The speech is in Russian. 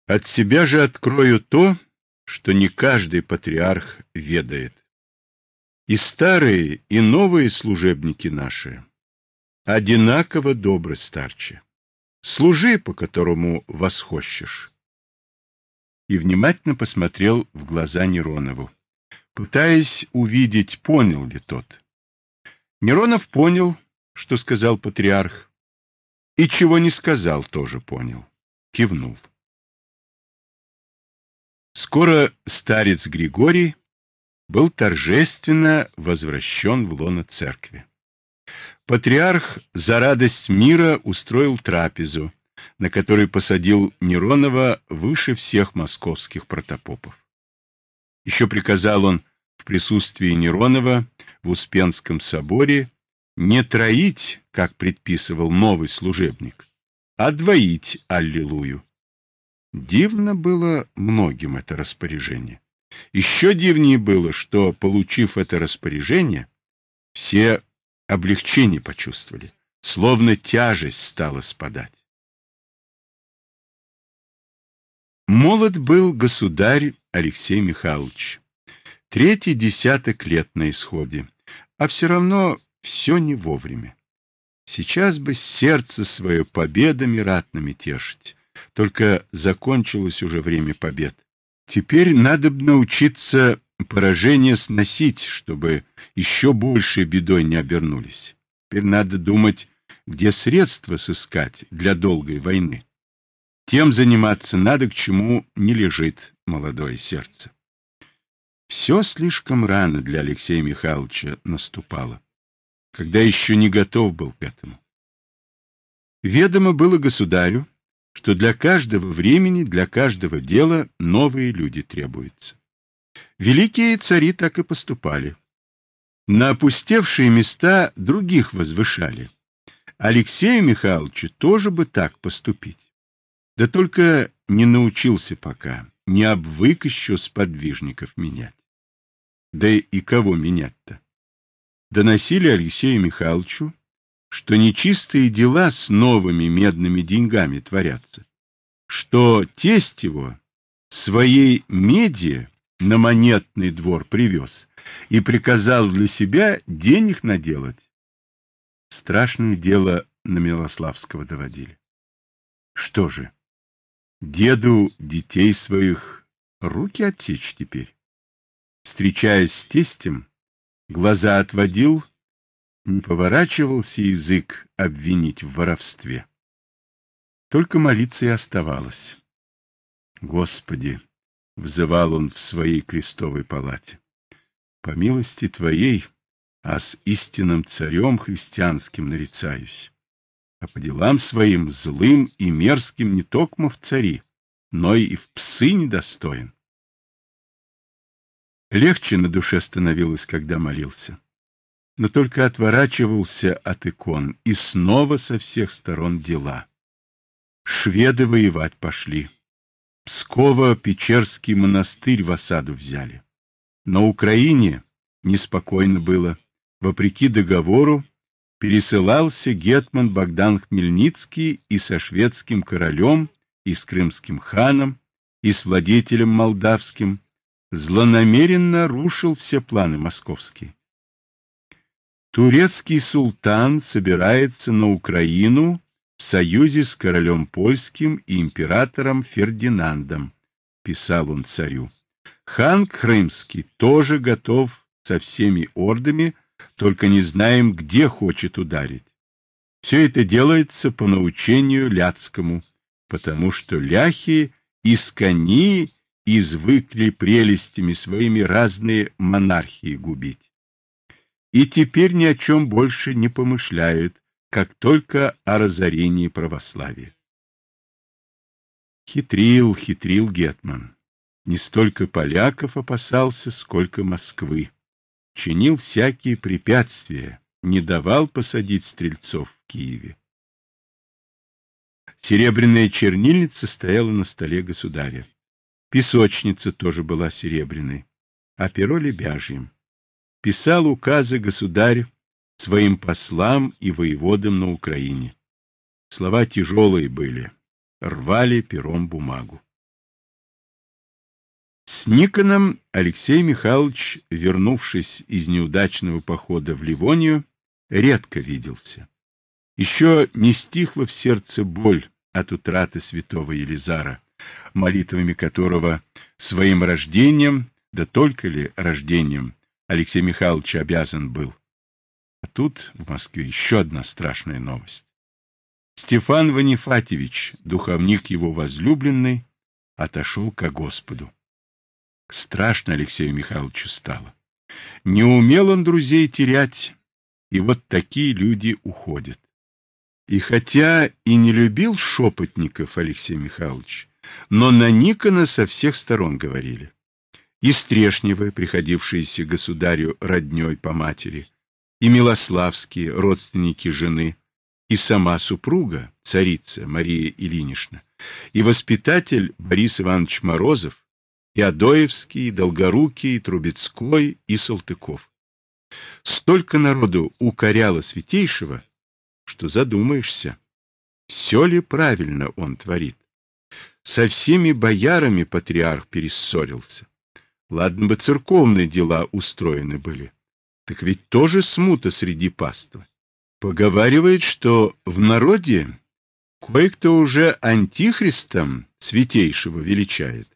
От себя же открою то, что не каждый патриарх ведает. И старые, и новые служебники наши одинаково добры старче. Служи, по которому восхощешь. И внимательно посмотрел в глаза Неронову, пытаясь увидеть, понял ли тот. Неронов понял, что сказал патриарх, и чего не сказал, тоже понял. Кивнул. Скоро старец Григорий был торжественно возвращен в лоно церкви. Патриарх за радость мира устроил трапезу, на которой посадил Неронова выше всех московских протопопов. Еще приказал он в присутствии Неронова в Успенском соборе не троить, как предписывал новый служебник, а двоить аллилуйю. Дивно было многим это распоряжение. Еще дивнее было, что, получив это распоряжение, все облегчение почувствовали, словно тяжесть стала спадать. Молод был государь Алексей Михайлович. 3-й десяток лет на исходе, а все равно все не вовремя. Сейчас бы сердце свое победами ратными тешить, только закончилось уже время побед. Теперь надо бы научиться поражение сносить, чтобы еще большей бедой не обернулись. Теперь надо думать, где средства сыскать для долгой войны. Тем заниматься надо, к чему не лежит молодое сердце. Все слишком рано для Алексея Михайловича наступало, когда еще не готов был к этому. Ведомо было государю, что для каждого времени, для каждого дела новые люди требуются. Великие цари так и поступали. На опустевшие места других возвышали. Алексею Михайловичу тоже бы так поступить. Да только не научился пока, не обвык еще сподвижников менять. Да и кого менять-то? Доносили Алексею Михайловичу, что нечистые дела с новыми медными деньгами творятся, что тесть его своей меди на монетный двор привез и приказал для себя денег наделать. Страшное дело на Милославского доводили. Что же, деду детей своих руки отсечь теперь? Встречаясь с тестем, глаза отводил, не поворачивался язык обвинить в воровстве. Только молиться и оставалось. Господи, — взывал он в своей крестовой палате, — по милости Твоей, а с истинным царем христианским нарицаюсь, а по делам своим злым и мерзким не токмо в цари, но и в псы недостоин. Легче на душе становилось, когда молился, но только отворачивался от икон, и снова со всех сторон дела. Шведы воевать пошли. Псково-Печерский монастырь в осаду взяли. На Украине неспокойно было. Вопреки договору пересылался гетман Богдан Хмельницкий и со шведским королем, и с крымским ханом, и с владетелем молдавским, злонамеренно рушил все планы московские. Турецкий султан собирается на Украину в союзе с королем польским и императором Фердинандом, писал он царю. Хан Крымский тоже готов со всеми ордами, только не знаем, где хочет ударить. Все это делается по научению ляцкому, потому что ляхи из кони извыкли прелестями своими разные монархии губить. И теперь ни о чем больше не помышляют, как только о разорении православия. Хитрил гетман. Не столько поляков опасался, сколько Москвы. Чинил всякие препятствия, не давал посадить стрельцов в Киеве. Серебряная чернильница стояла на столе государя. Песочница тоже была серебряной, а перо лебяжьим. Писал указы государь своим послам и воеводам на Украине. Слова тяжелые были, рвали пером бумагу. С Никоном Алексей Михайлович, вернувшись из неудачного похода в Ливонию, редко виделся. Еще не стихла в сердце боль от утраты святого Елизара, молитвами которого своим рождением, да только ли рождением, Алексей Михайлович обязан был. А тут в Москве еще одна страшная новость. Стефан Ванифатьевич, духовник его возлюбленный, отошел ко Господу. Страшно Алексею Михайловичу стало. Не умел он друзей терять, и вот такие люди уходят. И хотя и не любил шепотников Алексей Михайлович, но на Никона со всех сторон говорили. И Стрешневы, приходившиеся государю родней по матери, и Милославские, родственники жены, и сама супруга, царица Мария Ильинична, и воспитатель Борис Иванович Морозов, и Адоевский, и Долгорукий, и Трубецкой, и Салтыков. Столько народу укоряло святейшего, что задумаешься, все ли правильно он творит. Со всеми боярами патриарх перессорился. Ладно бы церковные дела устроены были, так ведь тоже смута среди паствы. Поговаривает, что в народе кое-кто уже антихристом святейшего величает.